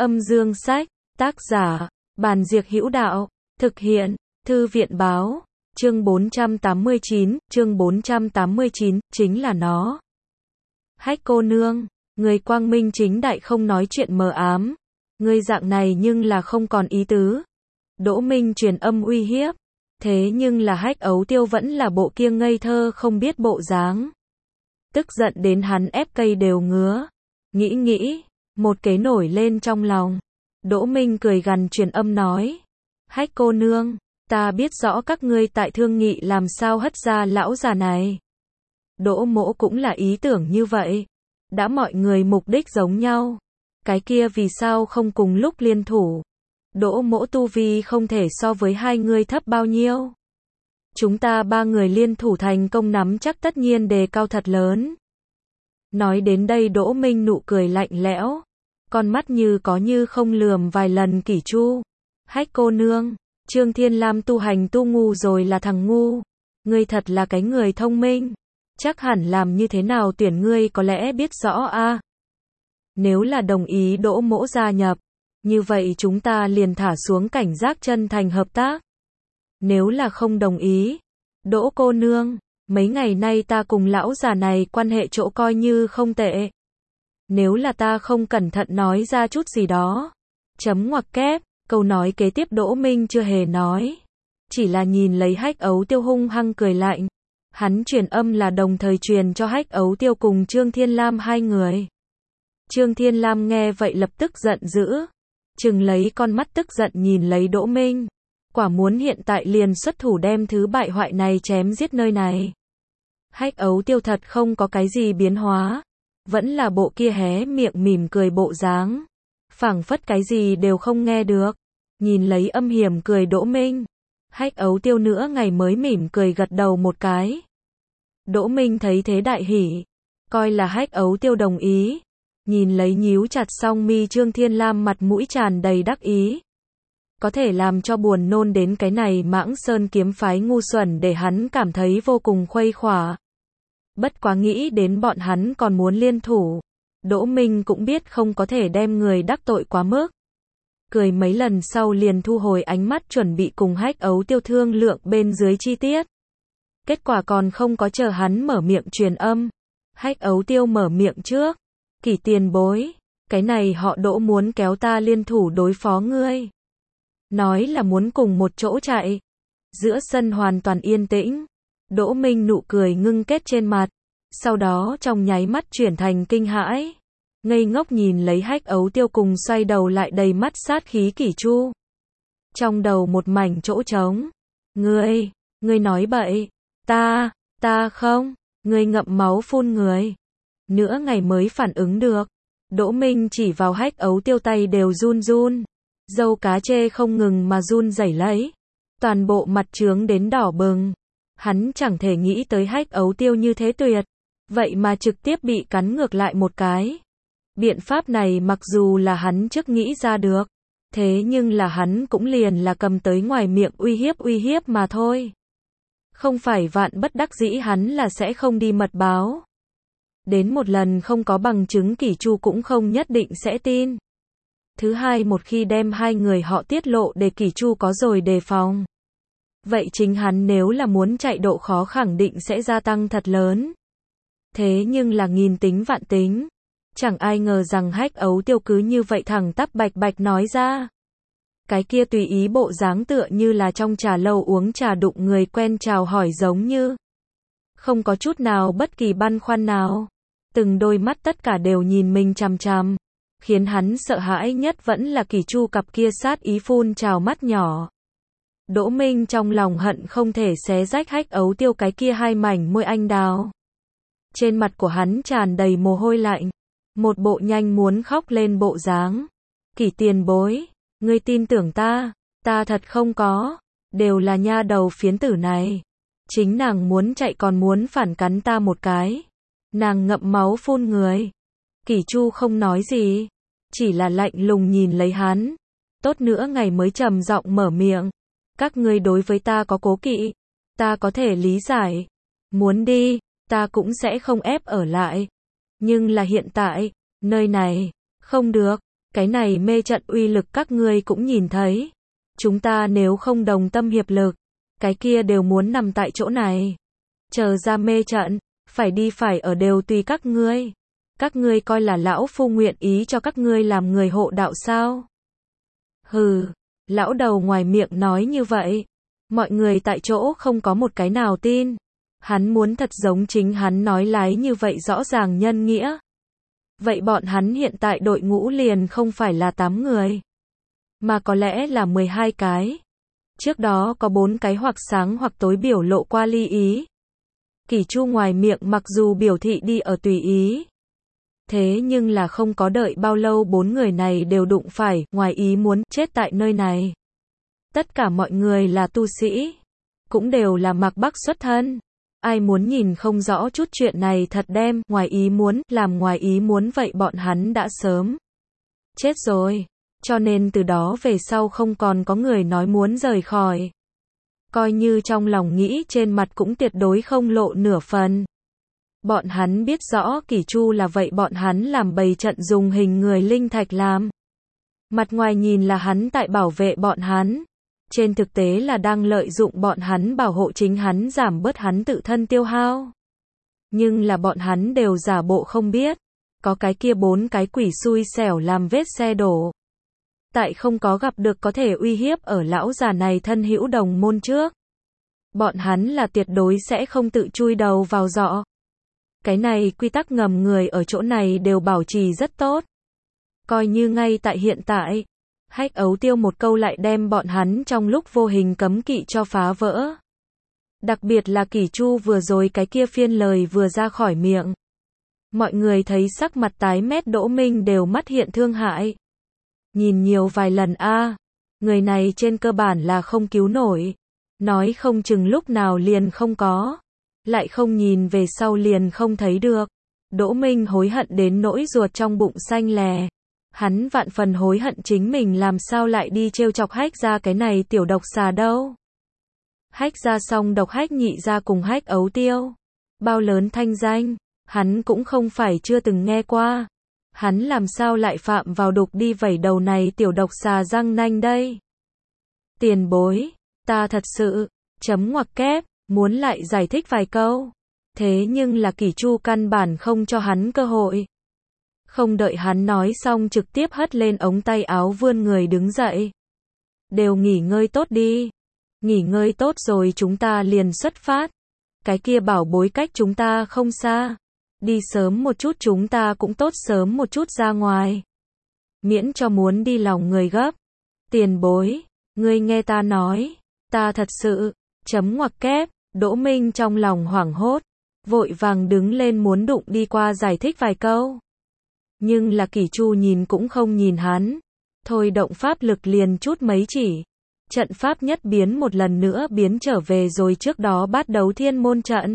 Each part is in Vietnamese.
Âm dương sách, tác giả, Bàn Diệc Hữu Đạo, thực hiện, Thư viện báo, chương 489, chính là nó. Hách cô nương, người quang minh chính đại không nói chuyện mờ ám, người dạng này nhưng là không còn ý tứ. Đỗ Minh truyền âm uy hiếp, thế nhưng là Hách Ấu Tiêu vẫn là bộ kia ngây thơ không biết bộ dáng. Tức giận đến hắn ép cây đều ngứa. Nghĩ, một kế nổi lên trong lòng. Đỗ Minh cười gằn truyền âm nói. Hách cô nương, ta biết rõ các ngươi tại thương nghị làm sao hất ra lão già này. Đỗ Mỗ cũng là ý tưởng như vậy. Đã mọi người mục đích giống nhau. Cái kia vì sao không cùng lúc liên thủ. Đỗ Mỗ tu vi không thể so với hai người thấp bao nhiêu. Chúng ta ba người liên thủ thành công nắm chắc tất nhiên đề cao thật lớn. Nói đến đây Đỗ Minh nụ cười lạnh lẽo. Con mắt như có như không lườm vài lần Kỷ Chu. Hách cô nương, Trương Thiên Lam tu hành tu ngu rồi là thằng ngu. Ngươi thật là cái người thông minh. Chắc hẳn làm như thế nào tuyển ngươi có lẽ biết rõ a. Nếu là đồng ý Đỗ Mỗ gia nhập, như vậy chúng ta liền thả xuống cảnh giác chân thành hợp tác. Nếu là không đồng ý, Đỗ cô nương, mấy ngày nay ta cùng lão già này quan hệ chỗ coi như không tệ. Nếu là ta không cẩn thận nói ra chút gì đó. Chấm ngoặc kép, câu nói kế tiếp Đỗ Minh chưa hề nói. Chỉ là nhìn lấy Hách Ấu Tiêu hung hăng cười lạnh. Hắn truyền âm là đồng thời truyền cho Hách Ấu Tiêu cùng Trương Thiên Lam hai người. Trương Thiên Lam nghe vậy lập tức giận dữ. Trừng lấy con mắt tức giận nhìn lấy Đỗ Minh. Quả muốn hiện tại liền xuất thủ đem thứ bại hoại này chém giết nơi này. Hách Ấu Tiêu thật không có cái gì biến hóa. Vẫn là bộ kia hé miệng mỉm cười bộ dáng. Phảng phất cái gì đều không nghe được. Nhìn lấy âm hiểm cười Đỗ Minh. Hách Ấu Tiêu nữa ngày mới mỉm cười gật đầu một cái. Đỗ Minh thấy thế đại hỉ. Coi là Hách Ấu Tiêu đồng ý. Nhìn lấy nhíu chặt song mi Trương Thiên Lam mặt mũi tràn đầy đắc ý. Có thể làm cho buồn nôn đến cái này Mãng Sơn kiếm phái ngu xuẩn để hắn cảm thấy vô cùng khuây khỏa. Bất quá nghĩ đến bọn hắn còn muốn liên thủ. Đỗ Minh cũng biết không có thể đem người đắc tội quá mức. Cười mấy lần sau liền thu hồi ánh mắt chuẩn bị cùng Hách Ấu Tiêu thương lượng bên dưới chi tiết. Kết quả còn không có chờ hắn mở miệng truyền âm. Hách Ấu Tiêu mở miệng trước. Kỷ tiền bối, cái này họ Đỗ muốn kéo ta liên thủ đối phó ngươi. Nói là muốn cùng một chỗ chạy. Giữa sân hoàn toàn yên tĩnh. Đỗ Minh nụ cười ngưng kết trên mặt. Sau đó trong nháy mắt chuyển thành kinh hãi. Ngây ngốc nhìn lấy Hách Ấu Tiêu cùng xoay đầu lại đầy mắt sát khí Kỷ Chu. Trong đầu một mảnh chỗ trống. Ngươi nói bậy. Ta không. Ngươi ngậm máu phun người. Nửa ngày mới phản ứng được. Đỗ Minh chỉ vào Hách Ấu Tiêu tay đều run run. Dâu cá chê không ngừng mà run rẩy lấy. Toàn bộ mặt trướng đến đỏ bừng. Hắn chẳng thể nghĩ tới Hách Ấu Tiêu như thế tuyệt. Vậy mà trực tiếp bị cắn ngược lại một cái. Biện pháp này mặc dù là hắn trước nghĩ ra được. Thế nhưng là hắn cũng liền là cầm tới ngoài miệng uy hiếp mà thôi. Không phải vạn bất đắc dĩ hắn là sẽ không đi mật báo. Đến một lần không có bằng chứng Kỷ Chu cũng không nhất định sẽ tin. Thứ hai một khi đem hai người họ tiết lộ để Kỷ Chu có rồi đề phòng. Vậy chính hắn nếu là muốn chạy độ khó khẳng định sẽ gia tăng thật lớn. Thế nhưng là nghìn tính vạn tính. Chẳng ai ngờ rằng Hách Ấu Tiêu cứ như vậy thẳng tắp bạch bạch nói ra. Cái kia tùy ý bộ dáng tựa như là trong trà lâu uống trà đụng người quen chào hỏi giống như. Không có chút nào bất kỳ băn khoăn nào. Từng đôi mắt tất cả đều nhìn mình chằm chằm. Khiến hắn sợ hãi nhất vẫn là Kỷ Chu cặp kia sát ý phun trào mắt nhỏ. Đỗ Minh trong lòng hận không thể xé rách Hách Ấu Tiêu cái kia hai mảnh môi anh đào. Trên mặt của hắn tràn đầy mồ hôi lạnh. Một bộ nhanh muốn khóc lên bộ dáng. Kỷ tiền bối, ngươi tin tưởng ta thật không có. Đều là nha đầu phiến tử này. Chính nàng muốn chạy còn muốn phản cắn ta một cái. Nàng ngậm máu phun người. Kỷ Chu không nói gì. Chỉ là lạnh lùng nhìn lấy hắn. Tốt nữa ngày mới trầm giọng mở miệng. Các ngươi đối với ta có cố kỵ. Ta có thể lý giải. Muốn đi, ta cũng sẽ không ép ở lại. Nhưng là hiện tại, nơi này, không được. Cái này mê trận uy lực các ngươi cũng nhìn thấy. Chúng ta nếu không đồng tâm hiệp lực, cái kia đều muốn nằm tại chỗ này. Chờ ra mê trận, phải đi phải ở đều tùy các ngươi. Các ngươi coi là lão phu nguyện ý cho các ngươi làm người hộ đạo sao? Hừ, lão đầu ngoài miệng nói như vậy. Mọi người tại chỗ không có một cái nào tin. Hắn muốn thật giống chính hắn nói lái như vậy rõ ràng nhân nghĩa. Vậy bọn hắn hiện tại đội ngũ liền không phải là 8 người, mà có lẽ là 12 cái. Trước đó có 4 cái hoặc sáng hoặc tối biểu lộ qua ly ý. Kỷ Chu ngoài miệng mặc dù biểu thị đi ở tùy ý. Thế nhưng là không có đợi bao lâu 4 người này đều đụng phải, ngoài ý muốn, chết tại nơi này. Tất cả mọi người là tu sĩ, cũng đều là Mạc Bắc xuất thân. Ai muốn nhìn không rõ chút chuyện này thật đem, ngoài ý muốn, làm ngoài ý muốn vậy bọn hắn đã sớm chết rồi. Cho nên từ đó về sau không còn có người nói muốn rời khỏi. Coi như trong lòng nghĩ trên mặt cũng tuyệt đối không lộ nửa phần. Bọn hắn biết rõ Kỷ Chu là vậy bọn hắn làm bày trận dùng hình người linh thạch làm. Mặt ngoài nhìn là hắn tại bảo vệ bọn hắn. Trên thực tế là đang lợi dụng bọn hắn bảo hộ chính hắn giảm bớt hắn tự thân tiêu hao. Nhưng là bọn hắn đều giả bộ không biết. Có cái kia 4 cái quỷ xui xẻo làm vết xe đổ. Tại không có gặp được có thể uy hiếp ở lão già này thân hữu đồng môn trước. Bọn hắn là tuyệt đối sẽ không tự chui đầu vào giọ. Cái này quy tắc ngầm người ở chỗ này đều bảo trì rất tốt. Coi như ngay tại hiện tại, Hách Ấu Tiêu một câu lại đem bọn hắn trong lúc vô hình cấm kỵ cho phá vỡ. Đặc biệt là Kỷ Chu vừa rồi cái kia phiên lời vừa ra khỏi miệng. Mọi người thấy sắc mặt tái mét Đỗ Minh đều mắt hiện thương hại. Nhìn nhiều vài lần người này trên cơ bản là không cứu nổi. Nói không chừng lúc nào liền không có. Lại không nhìn về sau liền không thấy được. Đỗ Minh hối hận đến nỗi ruột trong bụng xanh lè. Hắn vạn phần hối hận chính mình làm sao lại đi trêu chọc Hách Gia cái này tiểu độc xà đâu. Hách Gia xong độc Hách Nhị Gia cùng Hách Ấu Tiêu. Bao lớn thanh danh, hắn cũng không phải chưa từng nghe qua. Hắn làm sao lại phạm vào đục đi vẩy đầu này tiểu độc xà răng nanh đây. Tiền bối, ta thật sự, chấm ngoặc kép, muốn lại giải thích vài câu. Thế nhưng là Kỷ Chu căn bản không cho hắn cơ hội. Không đợi hắn nói xong trực tiếp hất lên ống tay áo vươn người đứng dậy. Đều nghỉ ngơi tốt đi. Nghỉ ngơi tốt rồi chúng ta liền xuất phát. Cái kia bảo bối cách chúng ta không xa. Đi sớm một chút chúng ta cũng tốt sớm một chút ra ngoài. Miễn cho muốn đi lòng người gấp. Tiền bối, ngươi nghe ta nói. Ta thật sự, chấm ngoặc kép, Đỗ Minh trong lòng hoảng hốt. Vội vàng đứng lên muốn đụng đi qua giải thích vài câu. Nhưng là Kỷ Chu nhìn cũng không nhìn hắn. Thôi động pháp lực liền chút mấy chỉ. Trận pháp nhất biến một lần nữa biến trở về rồi trước đó bắt đầu thiên môn trận.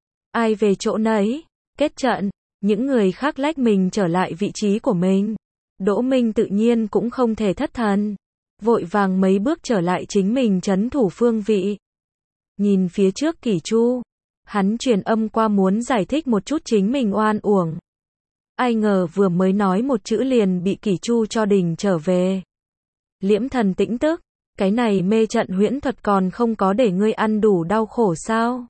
Ai về chỗ nấy, kết trận, những người khác lách mình trở lại vị trí của mình. Đỗ Minh tự nhiên cũng không thể thất thần. Vội vàng mấy bước trở lại chính mình trấn thủ phương vị. Nhìn phía trước Kỷ Chu. Hắn truyền âm qua muốn giải thích một chút chính mình oan uổng. Ai ngờ vừa mới nói một chữ liền bị Kỷ Chu cho đình trở về. Liễm Thần tĩnh tức, cái này mê trận huyễn thuật còn không có để ngươi ăn đủ đau khổ sao?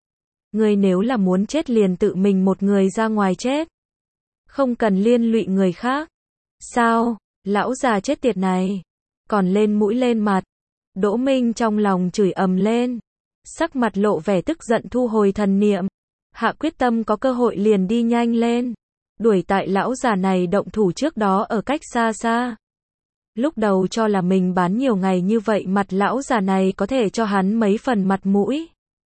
Ngươi nếu là muốn chết liền tự mình một người ra ngoài chết. Không cần liên lụy người khác. Sao, lão già chết tiệt này. Còn lên mũi lên mặt. Đỗ Minh trong lòng chửi ầm lên. Sắc mặt lộ vẻ tức giận thu hồi thần niệm. Hạ quyết tâm có cơ hội liền đi nhanh lên. Đuổi tại lão già này động thủ trước đó ở cách xa xa. Lúc đầu cho là mình bán nhiều ngày như vậy mặt lão già này có thể cho hắn mấy phần mặt mũi.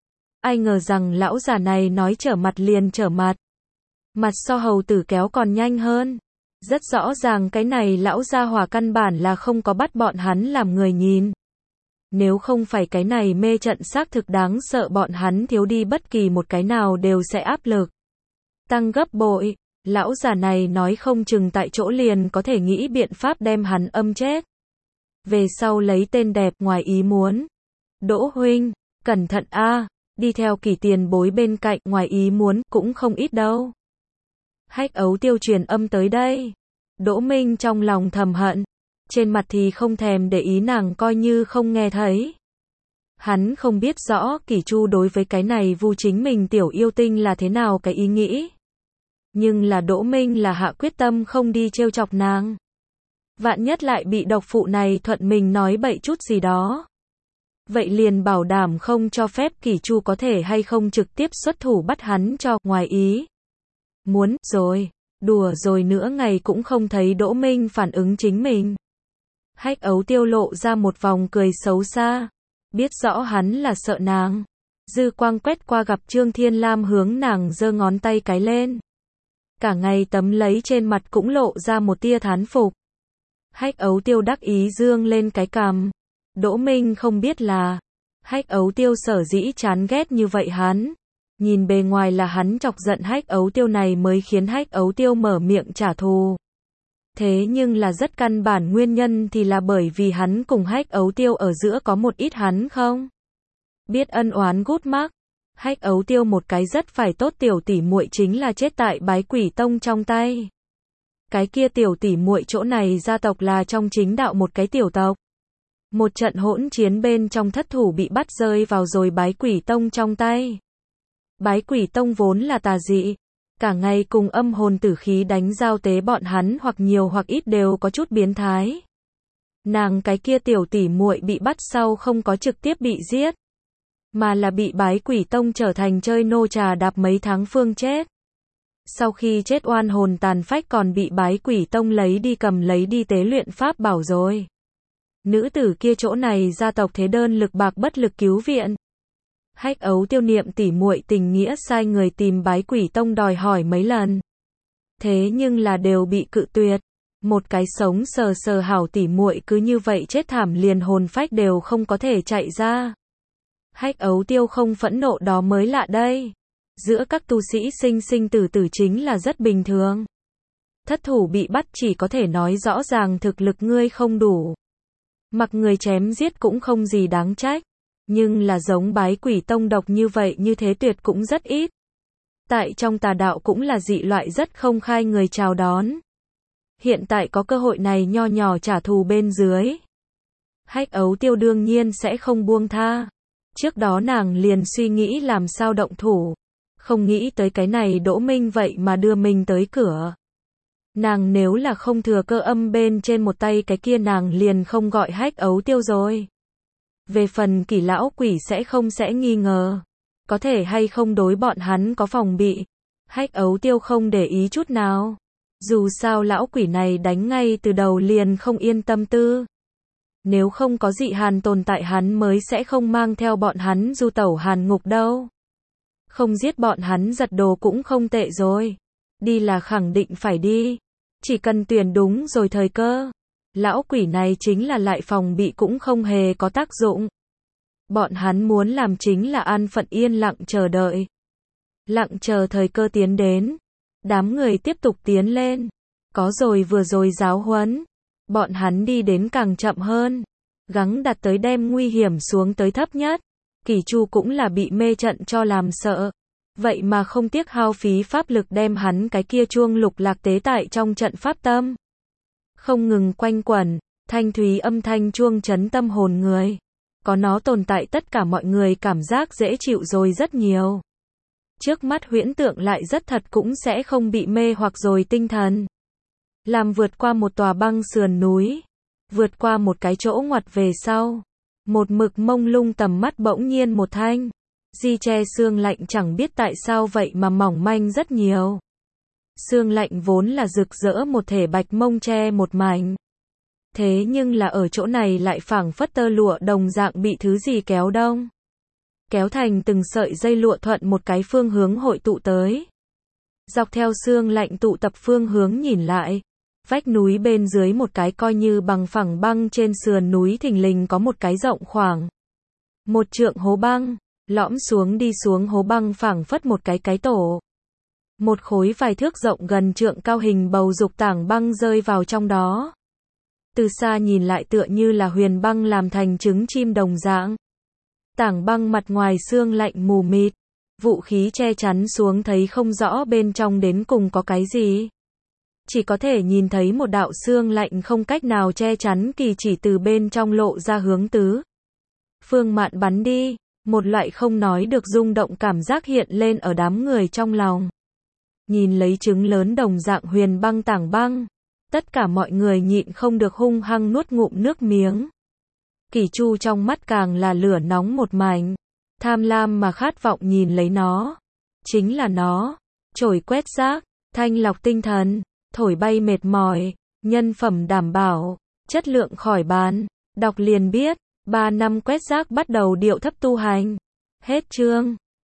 Ai ngờ rằng lão già này nói trở mặt liền trở mặt. Mặt so hầu tử kéo còn nhanh hơn. Rất rõ ràng cái này lão gia hỏa căn bản là không có bắt bọn hắn làm người nhìn. Nếu không phải cái này mê trận xác thực đáng sợ bọn hắn thiếu đi bất kỳ một cái nào đều sẽ áp lực. Tăng gấp bội. Lão già này nói không chừng tại chỗ liền có thể nghĩ biện pháp đem hắn âm chết. Về sau lấy tên đẹp ngoài ý muốn. Đỗ huynh, cẩn thận đi theo Kỷ tiền bối bên cạnh ngoài ý muốn cũng không ít đâu. Hách Ấu Tiêu truyền âm tới đây. Đỗ Minh trong lòng thầm hận, trên mặt thì không thèm để ý, nàng coi như không nghe thấy. Hắn không biết rõ Kỷ Chu đối với cái này vu chính mình tiểu yêu tinh là thế nào cái ý nghĩ. Nhưng là Đỗ Minh là hạ quyết tâm không đi trêu chọc nàng. Vạn nhất lại bị độc phụ này thuận mình nói bậy chút gì đó. Vậy liền bảo đảm không cho phép Kỷ Chu có thể hay không trực tiếp xuất thủ bắt hắn cho ngoài ý. Muốn rồi, đùa rồi nữa ngày cũng không thấy Đỗ Minh phản ứng chính mình. Hách Ấu Tiêu lộ ra một vòng cười xấu xa, biết rõ hắn là sợ nàng. Dư quang quét qua gặp Trương Thiên Lam hướng nàng giơ ngón tay cái lên. Cả ngày tấm lấy trên mặt cũng lộ ra một tia thán phục. Hách Ấu Tiêu đắc ý dương lên cái cằm. Đỗ Minh không biết là Hách Ấu Tiêu sở dĩ chán ghét như vậy hắn. Nhìn bề ngoài là hắn chọc giận Hách Ấu Tiêu này mới khiến Hách Ấu Tiêu mở miệng trả thù. Thế nhưng là rất căn bản nguyên nhân thì là bởi vì hắn cùng Hách Ấu Tiêu ở giữa có một ít hắn không biết ân oán gút mắc. Hách Ấu Tiêu một cái rất phải tốt tiểu tỷ muội chính là chết tại Bái Quỷ Tông trong tay. Cái kia tiểu tỷ muội chỗ này gia tộc là trong chính đạo một cái tiểu tộc. Một trận hỗn chiến bên trong thất thủ bị bắt rơi vào rồi Bái Quỷ Tông trong tay. Bái Quỷ Tông vốn là tà dị, cả ngày cùng âm hồn tử khí đánh giao tế, bọn hắn hoặc nhiều hoặc ít đều có chút biến thái. Nàng cái kia tiểu tỷ muội bị bắt sau không có trực tiếp bị giết, mà là bị Bái Quỷ Tông trở thành chơi nô trà đạp mấy tháng phương chết. Sau khi chết oan hồn tàn phách còn bị Bái Quỷ Tông lấy đi cầm lấy đi tế luyện pháp bảo rồi. Nữ tử kia chỗ này gia tộc thế đơn lực bạc bất lực cứu viện. Hách Ấu Tiêu niệm tỉ muội tình nghĩa sai người tìm Bái Quỷ Tông đòi hỏi mấy lần. Thế nhưng là đều bị cự tuyệt. Một cái sống sờ sờ hảo tỉ muội cứ như vậy chết thảm, liền hồn phách đều không có thể chạy ra. Hách Ấu Tiêu không phẫn nộ đó mới lạ đây. Giữa các tu sĩ sinh sinh tử tử chính là rất bình thường. Thất thủ bị bắt chỉ có thể nói rõ ràng thực lực ngươi không đủ. Mặc người chém giết cũng không gì đáng trách. Nhưng là giống Bái Quỷ Tông độc như vậy như thế tuyệt cũng rất ít. Tại trong tà đạo cũng là dị loại rất không khai người chào đón. Hiện tại có cơ hội này nho nhỏ trả thù bên dưới. Hách Ấu Tiêu đương nhiên sẽ không buông tha. Trước đó nàng liền suy nghĩ làm sao động thủ. Không nghĩ tới cái này Đỗ Minh vậy mà đưa mình tới cửa. Nàng nếu là không thừa cơ âm bên trên một tay cái kia nàng liền không gọi Hách Ấu Tiêu rồi. Về phần Kỷ lão quỷ sẽ nghi ngờ. Có thể hay không đối bọn hắn có phòng bị. Hách Ấu Tiêu không để ý chút nào. Dù sao lão quỷ này đánh ngay từ đầu liền không yên tâm tư. Nếu không có dị hàn tồn tại hắn mới sẽ không mang theo bọn hắn du tẩu hàn ngục đâu. Không giết bọn hắn giật đồ cũng không tệ rồi. Đi là khẳng định phải đi. Chỉ cần tuyển đúng rồi thời cơ. Lão quỷ này chính là lại phòng bị cũng không hề có tác dụng. Bọn hắn muốn làm chính là an phận yên lặng chờ đợi. Lặng chờ thời cơ tiến đến. Đám người tiếp tục tiến lên. Có rồi vừa rồi giáo huấn. Bọn hắn đi đến càng chậm hơn. Gắng đặt tới đem nguy hiểm xuống tới thấp nhất. Kỷ Chu cũng là bị mê trận cho làm sợ. Vậy mà không tiếc hao phí pháp lực đem hắn cái kia chuông lục lạc tế tại trong trận pháp tâm. Không ngừng quanh quẩn, thanh thúy âm thanh chuông chấn tâm hồn người. Có nó tồn tại tất cả mọi người cảm giác dễ chịu rồi rất nhiều. Trước mắt huyễn tượng lại rất thật cũng sẽ không bị mê hoặc rồi tinh thần. Làm vượt qua một tòa băng sườn núi. Vượt qua một cái chỗ ngoặt về sau. Một mực mông lung tầm mắt bỗng nhiên một thanh. Di che xương lạnh chẳng biết tại sao vậy mà mỏng manh rất nhiều. Xương lạnh vốn là rực rỡ một thể bạch mông che một mảnh. Thế nhưng là ở chỗ này lại phảng phất tơ lụa đồng dạng bị thứ gì kéo đông. Kéo thành từng sợi dây lụa thuận một cái phương hướng hội tụ tới. Dọc theo xương lạnh tụ tập phương hướng nhìn lại. Vách núi bên dưới một cái coi như bằng phẳng băng trên sườn núi thình lình có một cái rộng khoảng 1 trượng hố băng. Lõm xuống đi xuống hố băng phảng phất một cái tổ. Một khối vài thước rộng gần trượng cao hình bầu dục tảng băng rơi vào trong đó. Từ xa nhìn lại tựa như là huyền băng làm thành trứng chim đồng dạng. Tảng băng mặt ngoài xương lạnh mù mịt. Vũ khí che chắn xuống thấy không rõ bên trong đến cùng có cái gì. chỉ có thể nhìn thấy một đạo xương lạnh không cách nào che chắn kỳ chỉ từ bên trong lộ ra hướng tứ phương mạn bắn đi. Một loại không nói được rung động cảm giác hiện lên ở đám người trong lòng. Nhìn lấy trứng lớn đồng dạng huyền băng tảng băng, tất cả mọi người nhịn không được hung hăng nuốt ngụm nước miếng. Kỳ Chu trong mắt càng là lửa nóng một mảnh, tham lam mà khát vọng nhìn lấy nó. Chính là nó, chổi quét rác, thanh lọc tinh thần, thổi bay mệt mỏi, nhân phẩm đảm bảo, chất lượng khỏi bàn. Đọc liền biết, 3 năm quét rác bắt đầu điệu thấp tu hành. Hết chương.